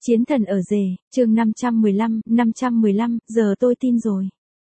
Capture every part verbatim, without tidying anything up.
Chiến thần ở rể, chương năm trăm mười lăm, năm trăm mười lăm, giờ tôi tin rồi.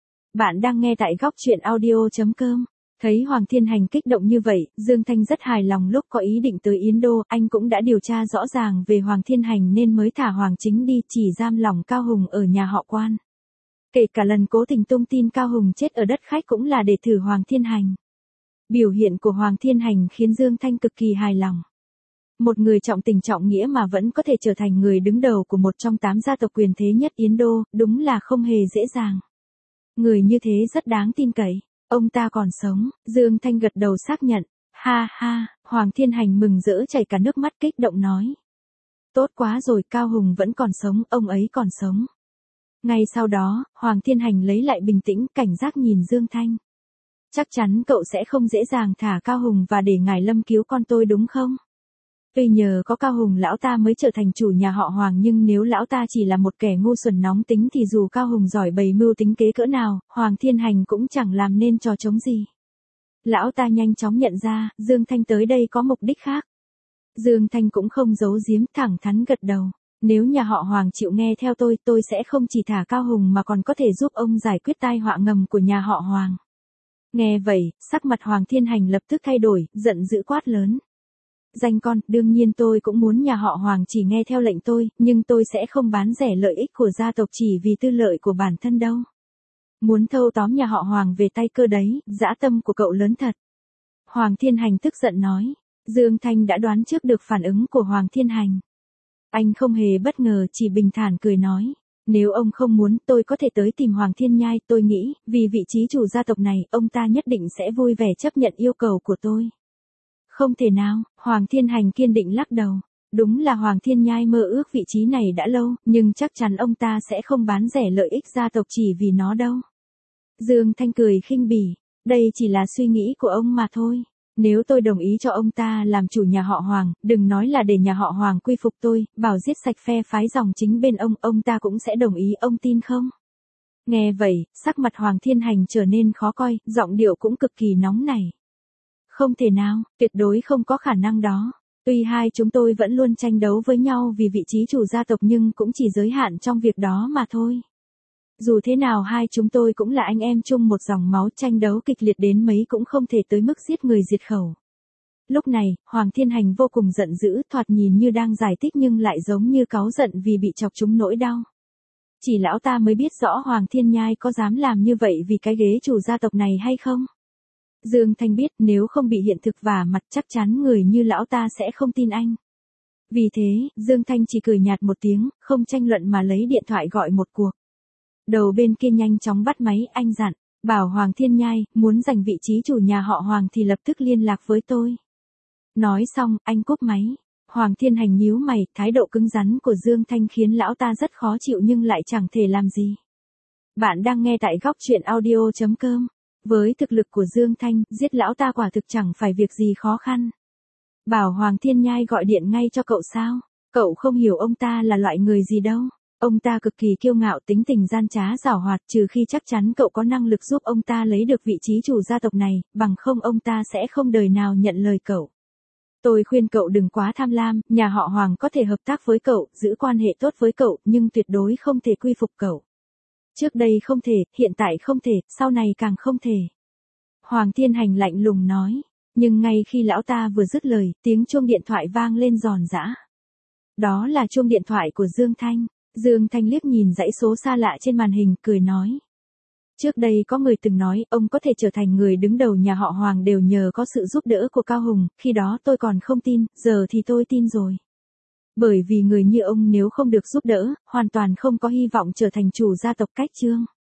Bạn đang nghe tại góc truyện audio chấm com. Thấy Hoàng Thiên Hành kích động như vậy, Dương Thanh rất hài lòng lúc có ý định tới Yến Đô, anh cũng đã điều tra rõ ràng về Hoàng Thiên Hành nên mới thả Hoàng Chính đi, chỉ giam lỏng Cao Hùng ở nhà họ Quan. Kể cả lần cố tình tung tin Cao Hùng chết ở đất khách cũng là để thử Hoàng Thiên Hành. Biểu hiện của Hoàng Thiên Hành khiến Dương Thanh cực kỳ hài lòng. Một người trọng tình trọng nghĩa mà vẫn có thể trở thành người đứng đầu của một trong tám gia tộc quyền thế nhất Yến Đô, đúng là không hề dễ dàng. Người như thế rất đáng tin cậy. Ông ta còn sống, Dương Thanh gật đầu xác nhận. Ha ha, Hoàng Thiên Hành mừng rỡ chảy cả nước mắt kích động nói. Tốt quá rồi, Cao Hùng vẫn còn sống, ông ấy còn sống. Ngay sau đó, Hoàng Thiên Hành lấy lại bình tĩnh, cảnh giác nhìn Dương Thanh. Chắc chắn cậu sẽ không dễ dàng thả Cao Hùng và để ngài Lâm cứu con tôi đúng không? Tuy nhờ có Cao Hùng lão ta mới trở thành chủ nhà họ Hoàng, nhưng nếu lão ta chỉ là một kẻ ngu xuẩn nóng tính thì dù Cao Hùng giỏi bày mưu tính kế cỡ nào, Hoàng Thiên Hành cũng chẳng làm nên trò trống gì. Lão ta nhanh chóng nhận ra, Dương Thanh tới đây có mục đích khác. Dương Thanh cũng không giấu giếm, thẳng thắn gật đầu. Nếu nhà họ Hoàng chịu nghe theo tôi, tôi sẽ không chỉ thả Cao Hùng mà còn có thể giúp ông giải quyết tai họa ngầm của nhà họ Hoàng. Nghe vậy, sắc mặt Hoàng Thiên Hành lập tức thay đổi, giận dữ quát lớn. Danh con, đương nhiên tôi cũng muốn nhà họ Hoàng chỉ nghe theo lệnh tôi, nhưng tôi sẽ không bán rẻ lợi ích của gia tộc chỉ vì tư lợi của bản thân đâu. Muốn thâu tóm nhà họ Hoàng về tay cơ đấy, dã tâm của cậu lớn thật. Hoàng Thiên Hành tức giận nói. Dương Thanh đã đoán trước được phản ứng của Hoàng Thiên Hành. Anh không hề bất ngờ, chỉ bình thản cười nói. Nếu ông không muốn, tôi có thể tới tìm Hoàng Thiên Nhai, tôi nghĩ, vì vị trí chủ gia tộc này, ông ta nhất định sẽ vui vẻ chấp nhận yêu cầu của tôi. Không thể nào, Hoàng Thiên Hành kiên định lắc đầu. Đúng là Hoàng Thiên Nhai mơ ước vị trí này đã lâu, nhưng chắc chắn ông ta sẽ không bán rẻ lợi ích gia tộc chỉ vì nó đâu. Dương Thanh cười khinh bỉ, đây chỉ là suy nghĩ của ông mà thôi. Nếu tôi đồng ý cho ông ta làm chủ nhà họ Hoàng, đừng nói là để nhà họ Hoàng quy phục tôi, bảo giết sạch phe phái dòng chính bên ông, ông ta cũng sẽ đồng ý, ông tin không? Nghe vậy, sắc mặt Hoàng Thiên Hành trở nên khó coi, giọng điệu cũng cực kỳ nóng nảy. Không thể nào, tuyệt đối không có khả năng đó. Tuy hai chúng tôi vẫn luôn tranh đấu với nhau vì vị trí chủ gia tộc nhưng cũng chỉ giới hạn trong việc đó mà thôi. Dù thế nào hai chúng tôi cũng là anh em chung một dòng máu, tranh đấu kịch liệt đến mấy cũng không thể tới mức giết người diệt khẩu. Lúc này, Hoàng Thiên Hành vô cùng giận dữ, thoạt nhìn như đang giải thích nhưng lại giống như cáu giận vì bị chọc trúng nỗi đau. Chỉ lão ta mới biết rõ Hoàng Thiên Nhai có dám làm như vậy vì cái ghế chủ gia tộc này hay không. Dương Thanh biết nếu không bị hiện thực vả mặt chắc chắn người như lão ta sẽ không tin anh. Vì thế, Dương Thanh chỉ cười nhạt một tiếng, không tranh luận mà lấy điện thoại gọi một cuộc. Đầu bên kia nhanh chóng bắt máy, anh dặn, bảo Hoàng Thiên Nhai, muốn giành vị trí chủ nhà họ Hoàng thì lập tức liên lạc với tôi. Nói xong, anh cúp máy. Hoàng Thiên Hành nhíu mày, thái độ cứng rắn của Dương Thanh khiến lão ta rất khó chịu nhưng lại chẳng thể làm gì. Bạn đang nghe tại góc truyện audio chấm com. Với thực lực của Dương Thanh, giết lão ta quả thực chẳng phải việc gì khó khăn. Bảo Hoàng Thiên Nhai gọi điện ngay cho cậu sao? Cậu không hiểu ông ta là loại người gì đâu. Ông ta cực kỳ kiêu ngạo, tính tình gian trá giảo hoạt, trừ khi chắc chắn cậu có năng lực giúp ông ta lấy được vị trí chủ gia tộc này, bằng không ông ta sẽ không đời nào nhận lời cậu. Tôi khuyên cậu đừng quá tham lam, nhà họ Hoàng có thể hợp tác với cậu, giữ quan hệ tốt với cậu, nhưng tuyệt đối không thể quy phục cậu. Trước đây không thể, hiện tại không thể, sau này càng không thể. Hoàng Thiên Hành lạnh lùng nói, nhưng ngay khi lão ta vừa dứt lời, tiếng chuông điện thoại vang lên giòn giã. Đó là chuông điện thoại của Dương Thanh. Dương Thanh liếc nhìn dãy số xa lạ trên màn hình, cười nói. Trước đây có người từng nói, ông có thể trở thành người đứng đầu nhà họ Hoàng đều nhờ có sự giúp đỡ của Cao Hùng, khi đó tôi còn không tin, giờ thì tôi tin rồi. Bởi vì người như ông nếu không được giúp đỡ, hoàn toàn không có hy vọng trở thành chủ gia tộc cách Trương.